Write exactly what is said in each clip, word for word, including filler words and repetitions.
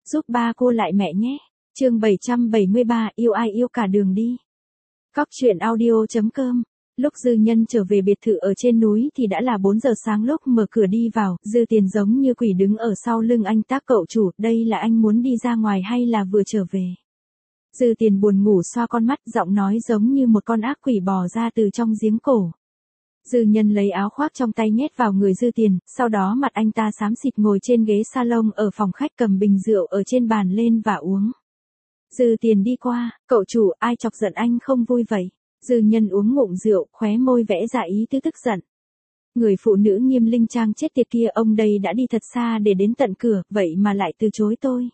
giúp ba cô lại mẹ nhé. Chương bảy trăm bảy mươi ba, yêu ai yêu cả đường đi. Cóc truyện audio chấm com. Lúc Dư Nhân trở về biệt thự ở trên núi thì đã là bốn giờ sáng. Lúc mở cửa đi vào, Dư Tiền giống như quỷ đứng ở sau lưng anh ta. Cậu chủ, đây là anh muốn đi ra ngoài hay là vừa trở về? Dư Tiền buồn ngủ xoa con mắt, giọng nói giống như một con ác quỷ bò ra từ trong giếng cổ. Dư Nhân lấy áo khoác trong tay nhét vào người Dư Tiền, sau đó mặt anh ta xám xịt ngồi trên ghế salon ở phòng khách, cầm bình rượu ở trên bàn lên và uống. Dư Tiền đi qua, cậu chủ, ai chọc giận anh không vui vậy? Dư Nhân uống ngụm rượu, khóe môi vẽ ra ý tứ tức giận. Người phụ nữ Nghiêm Linh Trang chết tiệt kia, ông đây đã đi thật xa để đến tận cửa, vậy mà lại từ chối tôi.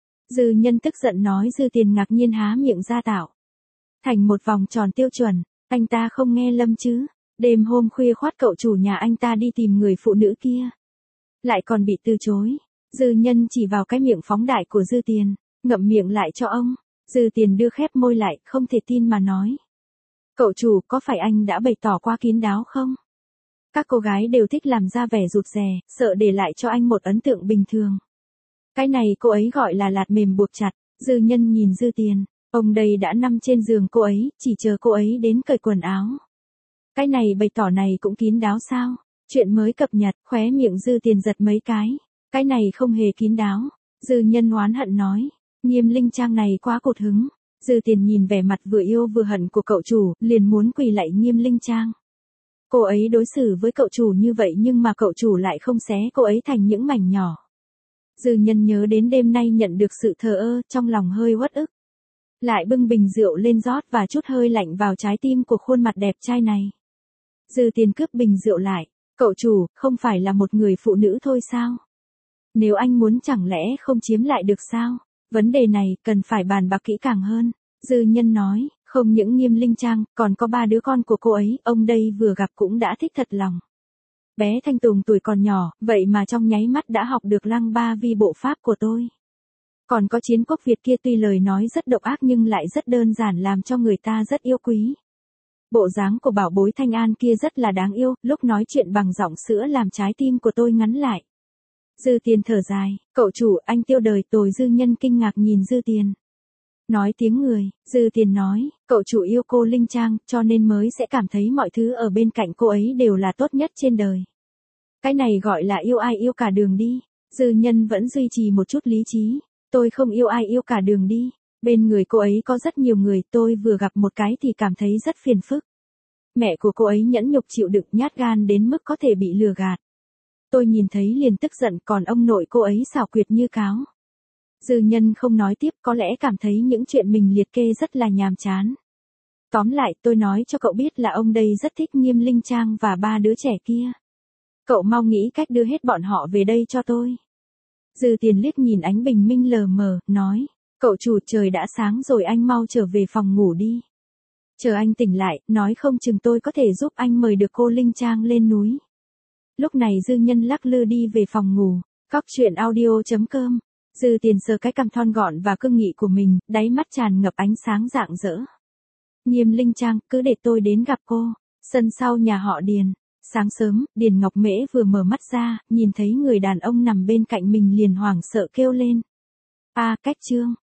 Dư Nhân tức giận nói. Dư Tiền ngạc nhiên há miệng ra tạo thành một vòng tròn tiêu chuẩn, anh ta không nghe lầm chứ? Đêm hôm khuya khoắt cậu chủ nhà anh ta đi tìm người phụ nữ kia, lại còn bị từ chối. Dư Nhân chỉ vào cái miệng phóng đại của Dư Tiền, ngậm miệng lại cho ông. Dư Tiền đưa khép môi lại, không thể tin mà nói. Cậu chủ, có phải anh đã bày tỏ quá kín đáo không? Các cô gái đều thích làm ra vẻ rụt rè, sợ để lại cho anh một ấn tượng bình thường. Cái này cô ấy gọi là lạt mềm buộc chặt. Dư Nhân nhìn Dư Tiền, ông đây đã nằm trên giường cô ấy, chỉ chờ cô ấy đến cởi quần áo. Cái này bày tỏ này cũng kín đáo sao? Chuyện mới cập nhật, khóe miệng Dư Tiền giật mấy cái. Cái này không hề kín đáo. Dư Nhân oán hận nói. Nghiêm Linh Trang này quá cột hứng. Dư Tiền nhìn vẻ mặt vừa yêu vừa hận của cậu chủ, liền muốn quỳ lạy Nghiêm Linh Trang. Cô ấy đối xử với cậu chủ như vậy nhưng mà cậu chủ lại không xé cô ấy thành những mảnh nhỏ. Dư Nhân nhớ đến đêm nay nhận được sự thờ ơ, trong lòng hơi uất ức. Lại bưng bình rượu lên rót và chút hơi lạnh vào trái tim của khuôn mặt đẹp trai này. Dư Tiền cướp bình rượu lại. Cậu chủ, không phải là một người phụ nữ thôi sao? Nếu anh muốn chẳng lẽ không chiếm lại được sao? Vấn đề này cần phải bàn bạc kỹ càng hơn. Dư Nhân nói, không những Nghiêm Linh Trang, còn có ba đứa con của cô ấy, ông đây vừa gặp cũng đã thích thật lòng. Bé Thanh Tùng tuổi còn nhỏ, vậy mà trong nháy mắt đã học được lăng ba vi bộ pháp của tôi. Còn có Chiến Quốc Việt kia, tuy lời nói rất độc ác nhưng lại rất đơn giản, làm cho người ta rất yêu quý. Bộ dáng của bảo bối Thanh An kia rất là đáng yêu, lúc nói chuyện bằng giọng sữa làm trái tim của tôi ngắn lại. Dư Tiền thở dài, cậu chủ, anh tiêu đời tôi. Dư Nhân kinh ngạc nhìn Dư Tiền. Nói tiếng người. Dư Tiền nói, cậu chủ yêu cô Linh Trang, cho nên mới sẽ cảm thấy mọi thứ ở bên cạnh cô ấy đều là tốt nhất trên đời. Cái này gọi là yêu ai yêu cả đường đi. Dư Nhân vẫn duy trì một chút lý trí. Tôi không yêu ai yêu cả đường đi. Bên người cô ấy có rất nhiều người, tôi vừa gặp một cái thì cảm thấy rất phiền phức. Mẹ của cô ấy nhẫn nhục chịu đựng, nhát gan đến mức có thể bị lừa gạt. Tôi nhìn thấy liền tức giận, còn ông nội cô ấy xảo quyệt như cáo. Dư Nhân không nói tiếp, có lẽ cảm thấy những chuyện mình liệt kê rất là nhàm chán. Tóm lại, tôi nói cho cậu biết là ông đây rất thích Nghiêm Linh Trang và ba đứa trẻ kia. Cậu mau nghĩ cách đưa hết bọn họ về đây cho tôi. Dư Tiền liếc nhìn ánh bình minh lờ mờ, nói, cậu chủ, trời đã sáng rồi, anh mau trở về phòng ngủ đi. Chờ anh tỉnh lại, nói không chừng tôi có thể giúp anh mời được cô Linh Trang lên núi. Lúc này Dư Nhân lắc lư đi về phòng ngủ. Cóc truyện audio chấm com. Dư Tiền sờ cái cằm thon gọn và cương nghị của mình, đáy mắt tràn ngập ánh sáng rạng rỡ. Nghiêm Linh Trang, cứ để tôi đến gặp cô. Sân sau nhà họ Điền. Sáng sớm, Điền Ngọc Mễ vừa mở mắt ra, nhìn thấy người đàn ông nằm bên cạnh mình liền hoảng sợ kêu lên. A, cách trương.